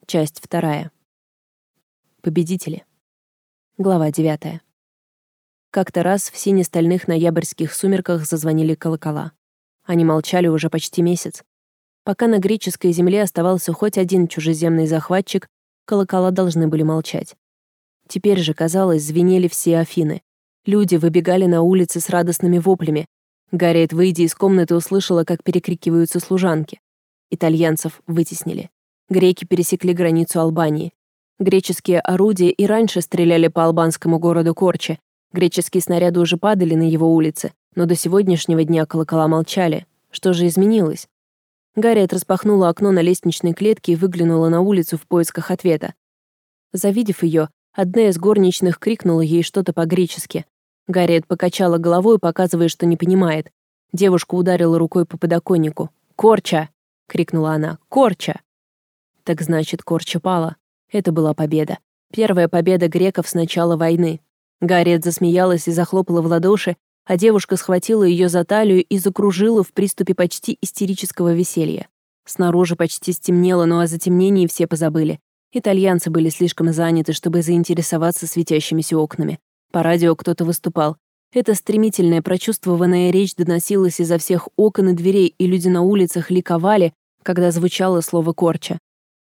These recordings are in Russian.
Часть 2. Победители. Глава 9. Как-то раз в сине-стальных ноябрьских сумерках зазвонили колокола. Они молчали уже почти месяц. Пока на греческой земле оставался хоть один чужеземный захватчик, колокола должны были молчать. Теперь же, казалось, звенели все Афины. Люди выбегали на улицы с радостными воплями. Гарриет, выйдя из комнаты, услышала, как перекрикиваются служанки. Итальянцев вытеснили. Греки пересекли границу Албании. Греческие орудия и раньше стреляли по албанскому городу Корче. Греческие снаряды уже падали на его улицы, но до сегодняшнего дня колокола молчали. Что же изменилось? Гарриет распахнула окно на лестничной клетке и выглянула на улицу в поисках ответа. Завидев ее, одна из горничных крикнула ей что-то по-гречески. Гарриет покачала головой, показывая, что не понимает. Девушка ударила рукой по подоконнику. «Корча!» — крикнула она. «Корча!» Так значит, Корча пала. Это была победа. Первая победа греков с начала войны. Гарриет засмеялась и захлопала в ладоши, а девушка схватила ее за талию и закружила в приступе почти истерического веселья. Снаружи почти стемнело, но о затемнении все позабыли. Итальянцы были слишком заняты, чтобы заинтересоваться светящимися окнами. По радио кто-то выступал. Эта стремительная, прочувствованная речь доносилась изо всех окон и дверей, и люди на улицах ликовали, когда звучало слово «Корча».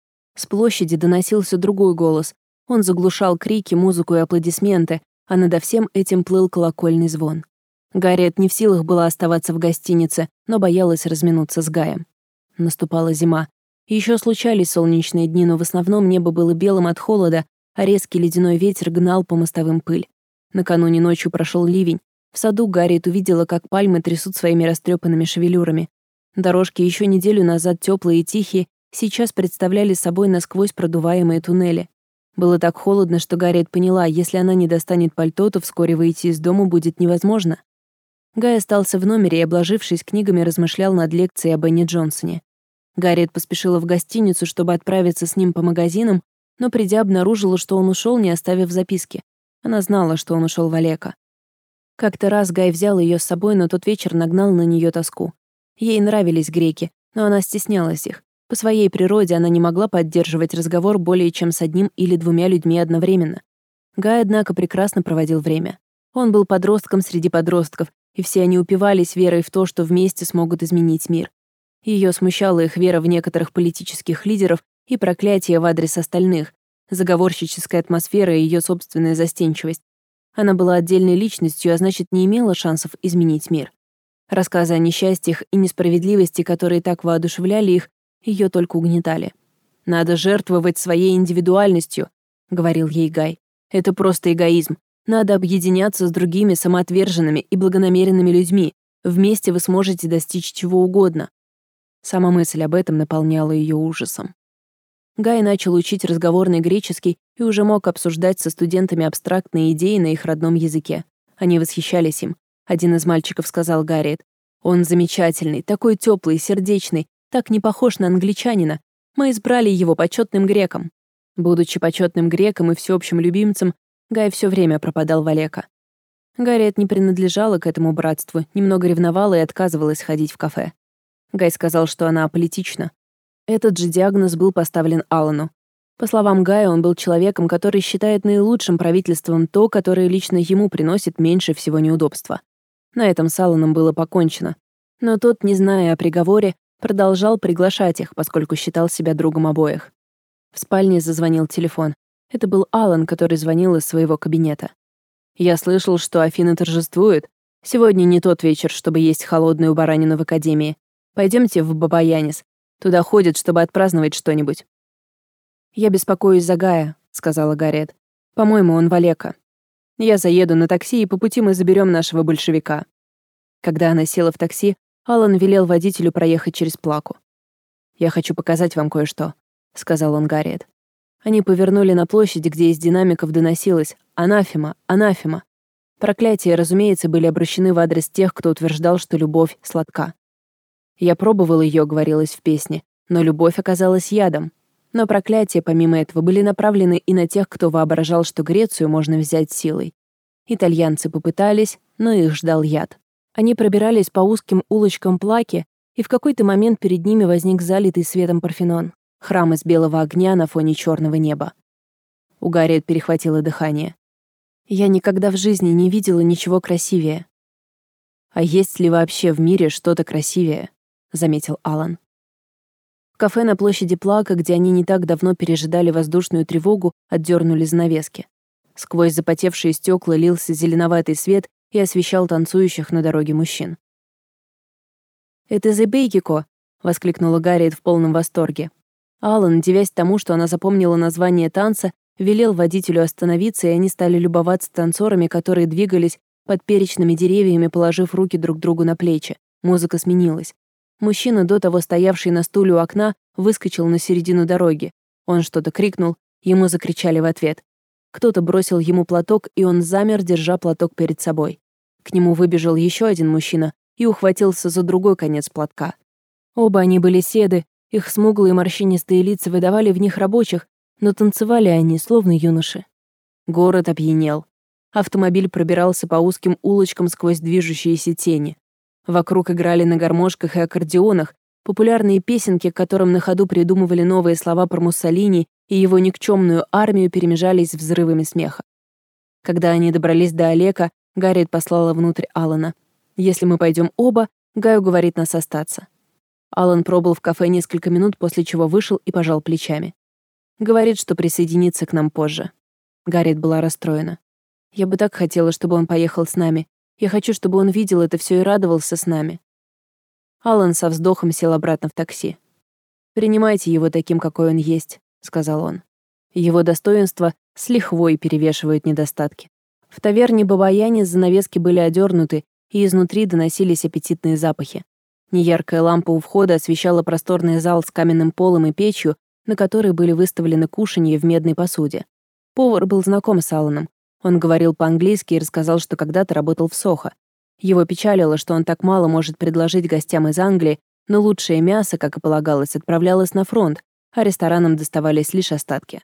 С площади доносился другой голос. Он заглушал крики, музыку и аплодисменты, а надо всем этим плыл колокольный звон. Гарриет не в силах была оставаться в гостинице, но боялась разминуться с Гаем. Наступала зима. Еще случались солнечные дни, но в основном небо было белым от холода, а резкий ледяной ветер гнал по мостовым пыль. Накануне ночью прошел ливень. В саду Гарриет увидела, как пальмы трясут своими растрепанными шевелюрами. Дорожки, еще неделю назад теплые и тихие, сейчас представляли собой насквозь продуваемые туннели. Было так холодно, что Гарриет поняла, если она не достанет пальто, то вскоре выйти из дома будет невозможно. Гай остался в номере и, обложившись книгами, размышлял над лекцией об Энни Джонсоне. Гарриет поспешила в гостиницу, чтобы отправиться с ним по магазинам, но, придя, обнаружила, что он ушел, не оставив записки. Она знала, что он ушел в Алеко. Как-то раз Гай взял ее с собой, но тот вечер нагнал на нее тоску. Ей нравились греки, но она стеснялась их. По своей природе она не могла поддерживать разговор более чем с одним или двумя людьми одновременно. Гай, однако, прекрасно проводил время. Он был подростком среди подростков, и все они упивались верой в то, что вместе смогут изменить мир. Ее смущала их вера в некоторых политических лидеров и проклятие в адрес остальных, заговорщическая атмосфера и ее собственная застенчивость. Она была отдельной личностью, а значит, не имела шансов изменить мир. Рассказы о несчастьях и несправедливости, которые так воодушевляли их, ее только угнетали. «Надо жертвовать своей индивидуальностью», — говорил ей Гай. «Это просто эгоизм. Надо объединяться с другими самоотверженными и благонамеренными людьми. Вместе вы сможете достичь чего угодно». Сама мысль об этом наполняла ее ужасом. Гай начал учить разговорный греческий и уже мог обсуждать со студентами абстрактные идеи на их родном языке. Они восхищались им. Один из мальчиков сказал Гарриет: «Он замечательный, такой теплый, сердечный, так не похож на англичанина. Мы избрали его почетным греком». Будучи почетным греком и всеобщим любимцем, Гай все время пропадал в Алеко. Гарриет не принадлежала к этому братству, немного ревновала и отказывалась ходить в кафе. Гай сказал, что она аполитична. Этот же диагноз был поставлен Аллану. По словам Гая, он был человеком, который считает наилучшим правительством то, которое лично ему приносит меньше всего неудобства. На этом с Алланом было покончено. Но тот, не зная о приговоре, продолжал приглашать их, поскольку считал себя другом обоих. В спальне зазвонил телефон. Это был Аллан, который звонил из своего кабинета. «Я слышал, что Афины торжествуют. Сегодня не тот вечер, чтобы есть холодную баранину в академии. Пойдемте в Бабаянис. Туда ходят, чтобы отпраздновать что-нибудь». «Я беспокоюсь за Гая», — сказала Гарриет. «По-моему, он в Алеко. Я заеду на такси, и по пути мы заберем нашего большевика». Когда она села в такси, Аллан велел водителю проехать через Плаку. «Я хочу показать вам кое-что», — сказал он Гарриет. Они повернули на площади, где из динамиков доносилось «Анафема! Анафема!». Проклятия, разумеется, были обращены в адрес тех, кто утверждал, что любовь сладка. «Я пробовал ее», — говорилось в песне, «но любовь оказалась ядом». Но проклятия, помимо этого, были направлены и на тех, кто воображал, что Грецию можно взять силой. Итальянцы попытались, но их ждал яд. Они пробирались по узким улочкам Плаки, и в какой-то момент перед ними возник залитый светом Парфенон. Храм из белого огня на фоне черного неба. У Гарриет перехватило дыхание. Я никогда в жизни не видела ничего красивее. «А есть ли вообще в мире что-то красивее?» — заметил Алан. В кафе на площади Плака, где они не так давно пережидали воздушную тревогу, отдернули занавески. Сквозь запотевшие стекла лился зеленоватый свет и освещал танцующих на дороге мужчин. «Это Зебейкико!» — воскликнула Гарриет в полном восторге. Алан, дивясь тому, что она запомнила название танца, велел водителю остановиться, и они стали любоваться танцорами, которые двигались под перечными деревьями, положив руки друг другу на плечи. Музыка сменилась. Мужчина, до того стоявший на стуле у окна, выскочил на середину дороги. Он что-то крикнул, ему закричали в ответ. Кто-то бросил ему платок, и он замер, держа платок перед собой. К нему выбежал еще один мужчина и ухватился за другой конец платка. Оба они были седы, их смуглые морщинистые лица выдавали в них рабочих, но танцевали они, словно юноши. Город опьянел. Автомобиль пробирался по узким улочкам сквозь движущиеся тени. Вокруг играли на гармошках и аккордеонах популярные песенки, к которым на ходу придумывали новые слова про Муссолини и его никчемную армию, перемежались взрывами смеха. Когда они добрались до Олека, Гарриет послала внутрь Алана. «Если мы пойдем оба, Гай уговорит нас остаться». Алан пробыл в кафе несколько минут, после чего вышел и пожал плечами. Говорит, что присоединится к нам позже. Гарриет была расстроена. «Я бы так хотела, чтобы он поехал с нами. Я хочу, чтобы он видел это все и радовался с нами». Алан со вздохом сел обратно в такси. «Принимайте его таким, какой он есть», — сказал он. Его достоинства с лихвой перевешивают недостатки. В таверне Бабаяне занавески были одернуты, и изнутри доносились аппетитные запахи. Неяркая лампа у входа освещала просторный зал с каменным полом и печью, на которой были выставлены кушанья в медной посуде. Повар был знаком с Аланом. Он говорил по-английски и рассказал, что когда-то работал в Сохо. Его печалило, что он так мало может предложить гостям из Англии, но лучшее мясо, как и полагалось, отправлялось на фронт, а ресторанам доставались лишь остатки.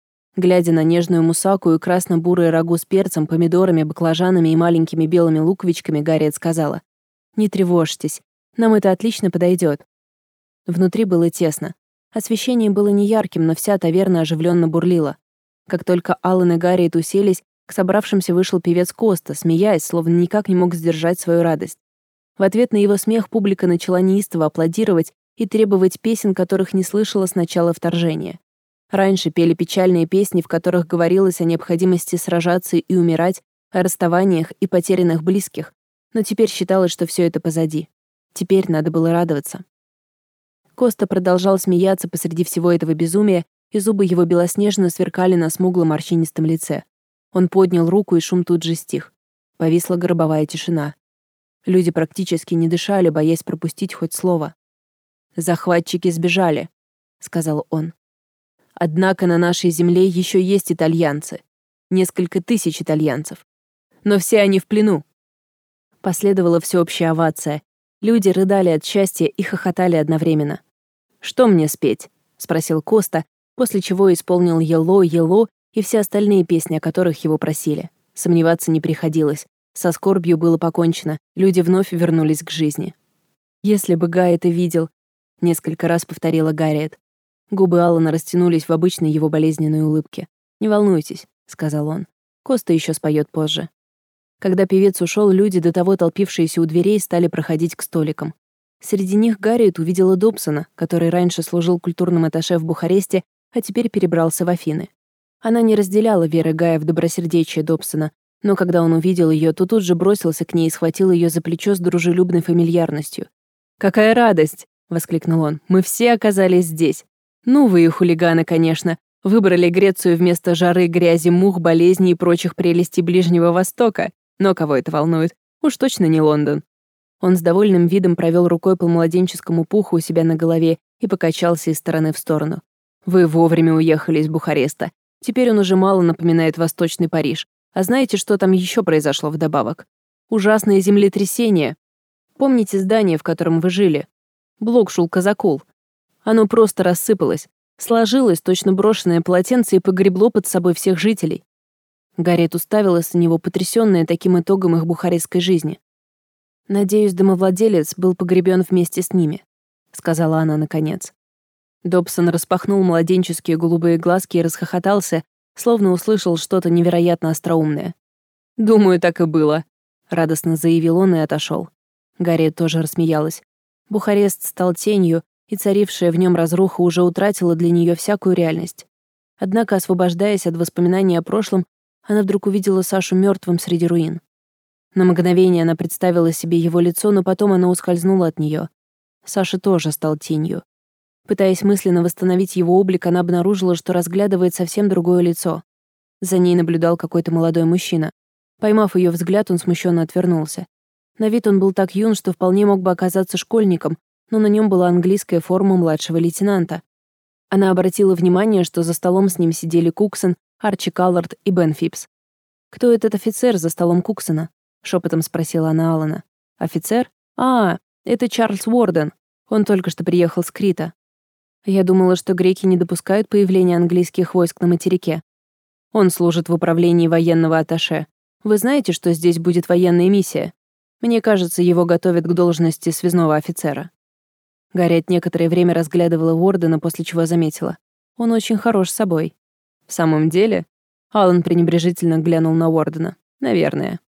Глядя на нежную мусаку и красно-бурое рагу с перцем, помидорами, баклажанами и маленькими белыми луковичками, Гарриет сказала: «Не тревожьтесь, нам это отлично подойдет». Внутри было тесно. Освещение было неярким, но вся таверна оживленно бурлила. Как только Алан и Гарриет уселись, к собравшимся вышел певец Коста, смеясь, словно никак не мог сдержать свою радость. В ответ на его смех публика начала неистово аплодировать и требовать песен, которых не слышала с начала вторжения. Раньше пели печальные песни, в которых говорилось о необходимости сражаться и умирать, о расставаниях и потерянных близких, но теперь считалось, что все это позади. Теперь надо было радоваться. Коста продолжал смеяться посреди всего этого безумия, и зубы его белоснежно сверкали на смуглом морщинистом лице. Он поднял руку, и шум тут же стих. Повисла гробовая тишина. Люди практически не дышали, боясь пропустить хоть слово. «Захватчики сбежали», — сказал он. «Однако на нашей земле еще есть итальянцы. Несколько тысяч итальянцев. Но все они в плену». Последовала всеобщая овация. Люди рыдали от счастья и хохотали одновременно. «Что мне спеть?» — спросил Коста, после чего исполнил «Елло, Елло» и все остальные песни, о которых его просили. Сомневаться не приходилось. Со скорбью было покончено, люди вновь вернулись к жизни. «Если бы Гай это видел», — несколько раз повторила Гарриет. Губы Алана растянулись в обычной его болезненной улыбке. «Не волнуйтесь», — сказал он. «Коста еще споет позже». Когда певец ушел, люди, до того толпившиеся у дверей, стали проходить к столикам. Среди них Гарриет увидела Добсона, который раньше служил культурным атташе в Бухаресте, а теперь перебрался в Афины. Она не разделяла веры Гая в добросердечие Добсона, но когда он увидел ее, то тут же бросился к ней и схватил ее за плечо с дружелюбной фамильярностью. «Какая радость!» — воскликнул он. «Мы все оказались здесь. Ну вы и хулиганы, конечно. Выбрали Грецию вместо жары, грязи, мух, болезней и прочих прелестей Ближнего Востока. Но кого это волнует? Уж точно не Лондон». Он с довольным видом провел рукой по младенческому пуху у себя на голове и покачался из стороны в сторону. «Вы вовремя уехали из Бухареста. Теперь он уже мало напоминает Восточный Париж. А знаете, что там еще произошло вдобавок? Ужасное землетрясение. Помните здание, в котором вы жили? Блок Шулказакул. Оно просто рассыпалось, сложилось, точно брошенное полотенце, и погребло под собой всех жителей». Гарриет уставилась на него, потрясённая таким итогом их бухарестской жизни. «Надеюсь, домовладелец был погребен вместе с ними», — сказала она наконец. Добсон распахнул младенческие голубые глазки и расхохотался, словно услышал что-то невероятно остроумное. «Думаю, так и было», — радостно заявил он и отошел. Гарриет тоже рассмеялась. Бухарест стал тенью, и царившая в нем разруха уже утратила для нее всякую реальность. Однако, освобождаясь от воспоминаний о прошлом, она вдруг увидела Сашу мертвым среди руин. На мгновение она представила себе его лицо, но потом она ускользнула от нее. Саша тоже стал тенью. Пытаясь мысленно восстановить его облик, она обнаружила, что разглядывает совсем другое лицо. За ней наблюдал какой-то молодой мужчина. Поймав ее взгляд, он смущенно отвернулся. На вид он был так юн, что вполне мог бы оказаться школьником, но на нем была английская форма младшего лейтенанта. Она обратила внимание, что за столом с ним сидели Куксон, Арчи Каллард и Бен Фипс. «Кто этот офицер за столом Куксона?» — шепотом спросила она Алана. «Офицер? Это Чарльз Уорден. Он только что приехал с Крита. Я думала, что греки не допускают появления английских войск на материке. Он служит в управлении военного атташе. Вы знаете, что здесь будет военная миссия? Мне кажется, его готовят к должности связного офицера». Гарриет некоторое время разглядывала Уордена, после чего заметила. Он очень хорош собой. «В самом деле?» Алан пренебрежительно глянул на Уордена. «Наверное».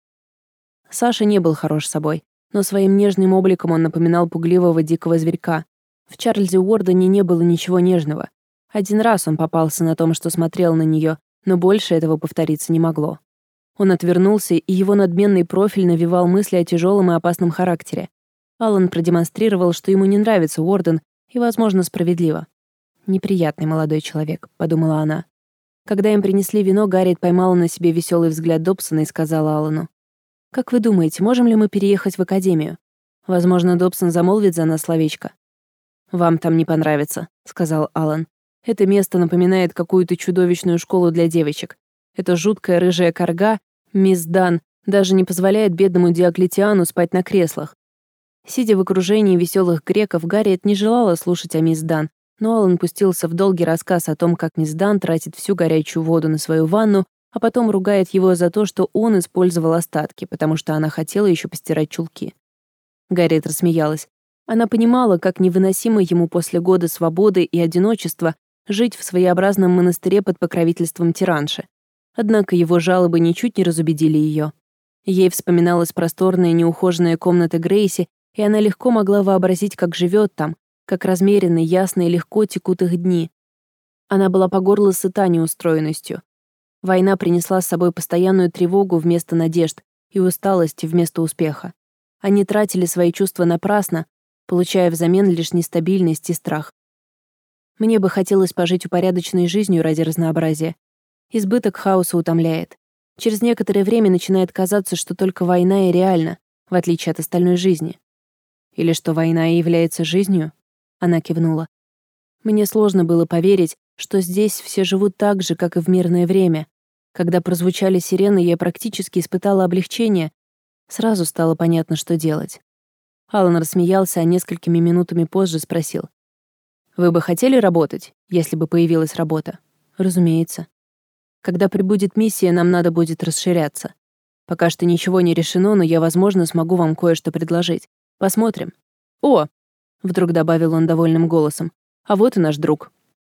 Саша не был хорош собой, но своим нежным обликом он напоминал пугливого дикого зверька. В Чарльзе Уордене не было ничего нежного. Один раз он попался на том, что смотрел на нее, но больше этого повториться не могло. Он отвернулся, и его надменный профиль навевал мысли о тяжелом и опасном характере. Алан продемонстрировал, что ему не нравится Уорден, и, возможно, справедливо. «Неприятный молодой человек», — подумала она. Когда им принесли вино, Гарриет поймала на себе веселый взгляд Добсона и сказала Алану: «Как вы думаете, можем ли мы переехать в академию? Возможно, Добсон замолвит за нас словечко». «Вам там не понравится», — сказал Алан. «Это место напоминает какую-то чудовищную школу для девочек. Эта жуткая рыжая карга, мисс Дан, даже не позволяет бедному Диоклетиану спать на креслах». Сидя в окружении веселых греков, Гарриет не желала слушать о мисс Дан, но Алан пустился в долгий рассказ о том, как мисс Дан тратит всю горячую воду на свою ванну, а потом ругает его за то, что он использовал остатки, потому что она хотела еще постирать чулки. Гарриет рассмеялась. Она понимала, как невыносимо ему после года свободы и одиночества жить в своеобразном монастыре под покровительством тиранши. Однако его жалобы ничуть не разубедили ее. Ей вспоминалась просторная неухоженная комната Грейси, и она легко могла вообразить, как живет там, как размеренно, ясно и легко текут их дни. Она была по горло сыта неустроенностью. Война принесла с собой постоянную тревогу вместо надежд и усталость вместо успеха. Они тратили свои чувства напрасно, получая взамен лишь нестабильность и страх. Мне бы хотелось пожить упорядоченной жизнью ради разнообразия. Избыток хаоса утомляет. Через некоторое время начинает казаться, что только война и реальна, в отличие от остальной жизни. Или что война и является жизнью? Она кивнула. Мне сложно было поверить, что здесь все живут так же, как и в мирное время. Когда прозвучали сирены, я практически испытала облегчение. Сразу стало понятно, что делать. Алан рассмеялся, а несколькими минутами позже спросил: «Вы бы хотели работать, если бы появилась работа?» «Разумеется. Когда прибудет миссия, нам надо будет расширяться. Пока что ничего не решено, но я, возможно, смогу вам кое-что предложить. Посмотрим». «О!» — вдруг добавил он довольным голосом. «А вот и наш друг».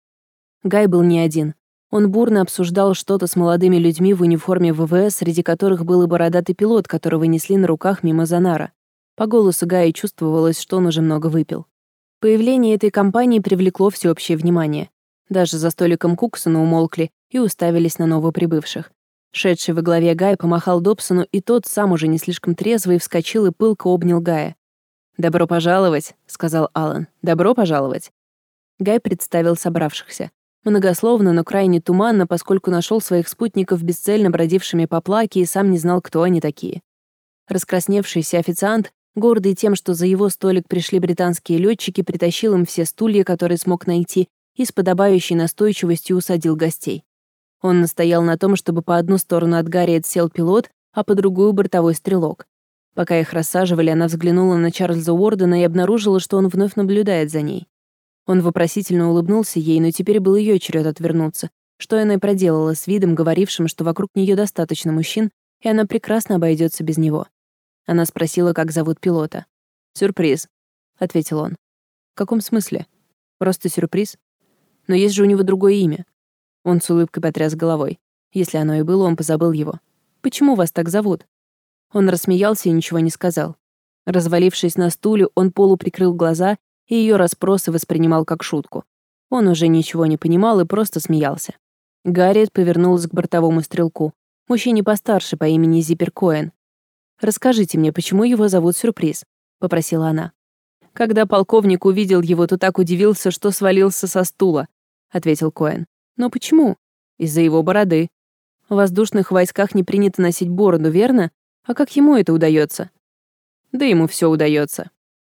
Гай был не один. Он бурно обсуждал что-то с молодыми людьми в униформе ВВС, среди которых был и бородатый пилот, которого несли на руках мимо Занара. По голосу Гая чувствовалось, что он уже много выпил. Появление этой компании привлекло всеобщее внимание. Даже за столиком Куксона умолкли и уставились на новоприбывших. Шедший во главе Гай помахал Добсону, и тот, сам уже не слишком трезвый, вскочил и пылко обнял Гая. «Добро пожаловать», — сказал Алан. «Добро пожаловать». Гай представил собравшихся. Многословно, но крайне туманно, поскольку нашел своих спутников бесцельно бродившими по плаке и сам не знал, кто они такие. Раскрасневшийся официант, гордый тем, что за его столик пришли британские летчики, притащил им все стулья, которые смог найти, и с подобающей настойчивостью усадил гостей. Он настоял на том, чтобы по одну сторону от Гарриет сел пилот, а по другую — бортовой стрелок. Пока их рассаживали, она взглянула на Чарльза Уордена и обнаружила, что он вновь наблюдает за ней. Он вопросительно улыбнулся ей, но теперь был ее черед отвернуться, что она и проделала с видом, говорившим, что вокруг нее достаточно мужчин, и она прекрасно обойдется без него. Она спросила, как зовут пилота. «Сюрприз», — ответил он. «В каком смысле?» «Просто сюрприз. Но есть же у него другое имя. Он с улыбкой потряс головой. Если оно и было, он позабыл его. «Почему вас так зовут?» Он рассмеялся и ничего не сказал. Развалившись на стуле, он полуприкрыл глаза и ее расспросы воспринимал как шутку. Он уже ничего не понимал и просто смеялся. Гарриет повернулась к бортовому стрелку, мужчине постарше по имени Зиппер Коэн. «Расскажите мне, почему его зовут Сюрприз?» — попросила она. «Когда полковник увидел его, то так удивился, что свалился со стула», — ответил Коэн. «Но почему?» «Из-за его бороды. В воздушных войсках не принято носить бороду, верно? А как ему это удается?» «Да ему все удается».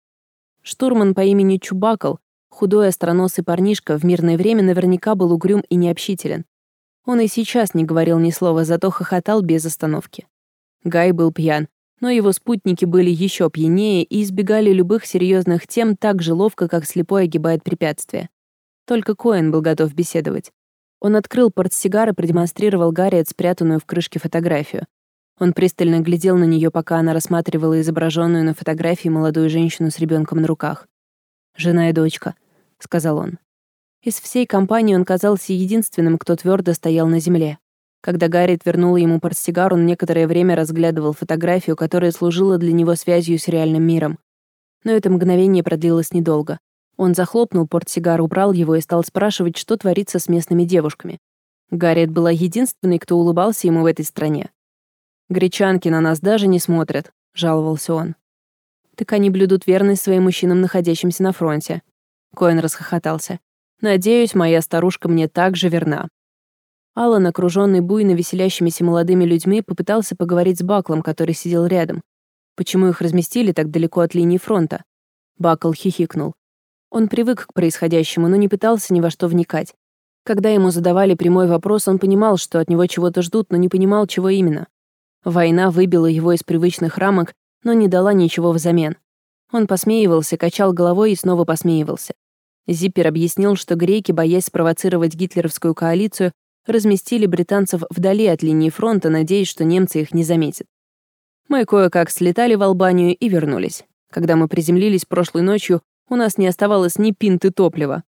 Штурман по имени Чубакл, худой остроносый парнишка, в мирное время наверняка был угрюм и необщителен. Он и сейчас не говорил ни слова, зато хохотал без остановки. Гай был пьян, но его спутники были еще пьянее и избегали любых серьезных тем так же ловко, как слепой огибает препятствия. Только Коэн был готов беседовать. Он открыл портсигар и продемонстрировал Гарриет спрятанную в крышке фотографию. Он пристально глядел на нее, пока она рассматривала изображенную на фотографии молодую женщину с ребенком на руках. «Жена и дочка», — сказал он. Из всей компании он казался единственным, кто твердо стоял на земле. Когда Гарриет вернула ему портсигар, он некоторое время разглядывал фотографию, которая служила для него связью с реальным миром. Но это мгновение продлилось недолго. Он захлопнул портсигар, убрал его и стал спрашивать, что творится с местными девушками. Гарриет была единственной, кто улыбался ему в этой стране. «Гречанки на нас даже не смотрят», — жаловался он. «Так они блюдут верность своим мужчинам, находящимся на фронте». Коэн расхохотался. «Надеюсь, моя старушка мне так же верна». Аллан, окружённый буйно веселящимися молодыми людьми, попытался поговорить с Баклом, который сидел рядом. Почему их разместили так далеко от линии фронта? Бакл хихикнул. Он привык к происходящему, но не пытался ни во что вникать. Когда ему задавали прямой вопрос, он понимал, что от него чего-то ждут, но не понимал, чего именно. Война выбила его из привычных рамок, но не дала ничего взамен. Он посмеивался, качал головой и снова посмеивался. Зиппер объяснил, что греки, боясь спровоцировать гитлеровскую коалицию, разместили британцев вдали от линии фронта, надеясь, что немцы их не заметят. Мы кое-как слетали в Албанию и вернулись. Когда мы приземлились прошлой ночью, у нас не оставалось ни пинты топлива.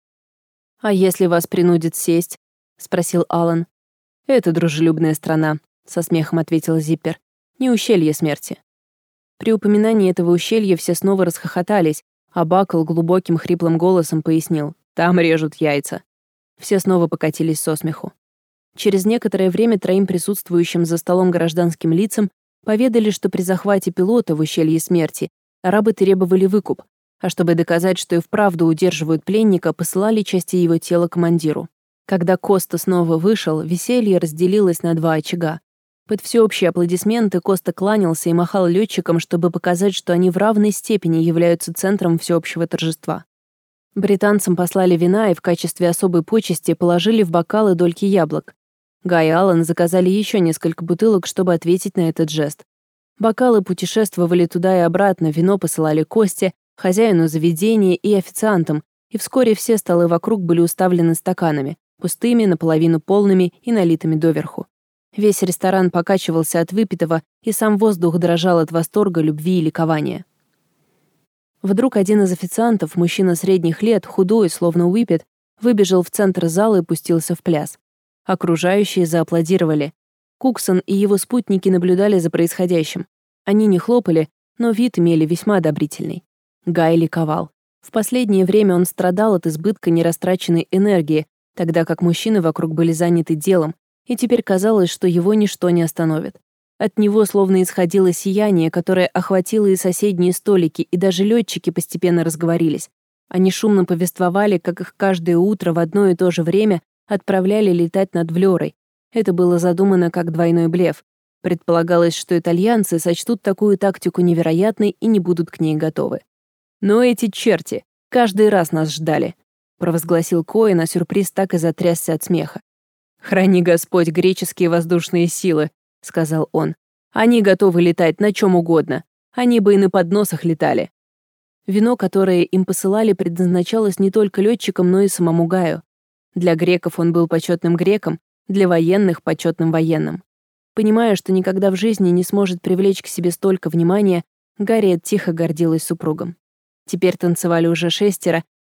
«А если вас принудят сесть?» — спросил Аллан. «Это дружелюбная страна», — со смехом ответил Зиппер. «Не ущелье смерти». При упоминании этого ущелья все снова расхохотались, а Бакл глубоким хриплым голосом пояснил: «Там режут яйца». Все снова покатились со смеху. Через некоторое время троим присутствующим за столом гражданским лицам поведали, что при захвате пилота в ущелье смерти арабы требовали выкуп, а чтобы доказать, что и вправду удерживают пленника, посылали части его тела командиру. Когда Коста снова вышел, веселье разделилось на два очага. Под всеобщие аплодисменты Коста кланялся и махал летчикам, чтобы показать, что они в равной степени являются центром всеобщего торжества. Британцам послали вина и в качестве особой почести положили в бокалы дольки яблок. Гай и Аллан заказали еще несколько бутылок, чтобы ответить на этот жест. Бокалы путешествовали туда и обратно, вино посылали Косте, хозяину заведения и официантам, и вскоре все столы вокруг были уставлены стаканами, пустыми, наполовину полными и налитыми доверху. Весь ресторан покачивался от выпитого, и сам воздух дрожал от восторга, любви и ликования. Вдруг один из официантов, мужчина средних лет, худой, словно Уиппет, выбежал в центр зала и пустился в пляс. Окружающие зааплодировали. Куксон и его спутники наблюдали за происходящим. Они не хлопали, но вид имели весьма одобрительный. Гай ликовал. В последнее время он страдал от избытка нерастраченной энергии, тогда как мужчины вокруг были заняты делом, и теперь казалось, что его ничто не остановит. От него словно исходило сияние, которое охватило и соседние столики, и даже летчики постепенно разговорились. Они шумно повествовали, как их каждое утро в одно и то же время отправляли летать над Влёрой. Это было задумано как двойной блеф. Предполагалось, что итальянцы сочтут такую тактику невероятной и не будут к ней готовы. «Но эти черти каждый раз нас ждали», — провозгласил Коэн, а сюрприз так и затрясся от смеха. «Храни Господь греческие воздушные силы», — сказал он. «Они готовы летать на чем угодно. Они бы и на подносах летали». Вино, которое им посылали, предназначалось не только летчикам, но и самому Гаю. Для греков он был почетным греком, для военных — почетным военным. Понимая, что никогда в жизни не сможет привлечь к себе столько внимания, Гарриет тихо гордилась супругом. Теперь танцевали уже 6,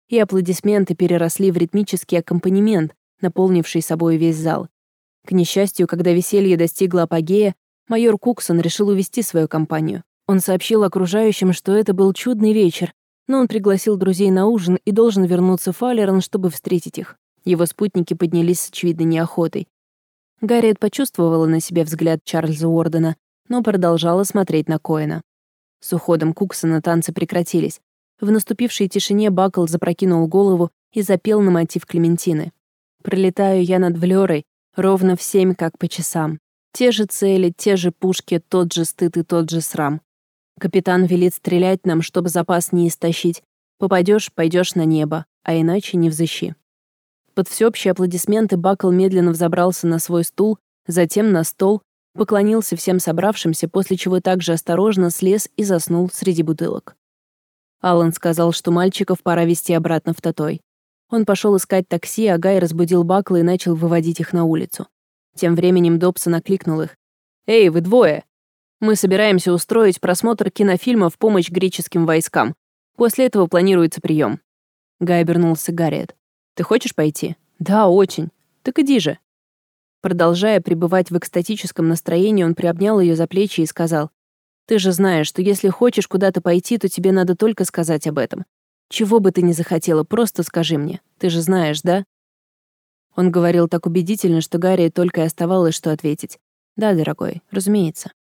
и аплодисменты переросли в ритмический аккомпанемент, наполнивший собой весь зал. К несчастью, когда веселье достигло апогея, майор Куксон решил увести свою компанию. Он сообщил окружающим, что это был чудный вечер, но он пригласил друзей на ужин и должен вернуться в Фалерон, чтобы встретить их. Его спутники поднялись с очевидной неохотой. Гарриет почувствовала на себе взгляд Чарльза Уордена, но продолжала смотреть на Коэна. С уходом Куксона танцы прекратились. В наступившей тишине Бакл запрокинул голову и запел на мотив Клементины. «Пролетаю я над Влёрой, ровно в 7, как по часам. Те же цели, те же пушки, тот же стыд и тот же срам. Капитан велит стрелять нам, чтобы запас не истощить. Попадёшь, пойдёшь на небо, а иначе не взыщи». Под всеобщие аплодисменты Бакл медленно взобрался на свой стул, затем на стол, поклонился всем собравшимся, после чего также осторожно слез и заснул среди бутылок. Аллан сказал, что мальчиков пора везти обратно в Татой. Он пошел искать такси, а Гай разбудил Бакла и начал выводить их на улицу. Тем временем Добсон окликнул их. «Эй, вы двое! Мы собираемся устроить просмотр кинофильма в помощь греческим войскам. После этого планируется прием». Гай обернулся к Гарриет. «Ты хочешь пойти?» «Да, очень. Так иди же». Продолжая пребывать в экстатическом настроении, он приобнял ее за плечи и сказал: «Ты же знаешь, что если хочешь куда-то пойти, то тебе надо только сказать об этом. Чего бы ты ни захотела, просто скажи мне. Ты же знаешь, да?» Он говорил так убедительно, что Гарри только и оставалось, что ответить: «Да, дорогой, разумеется».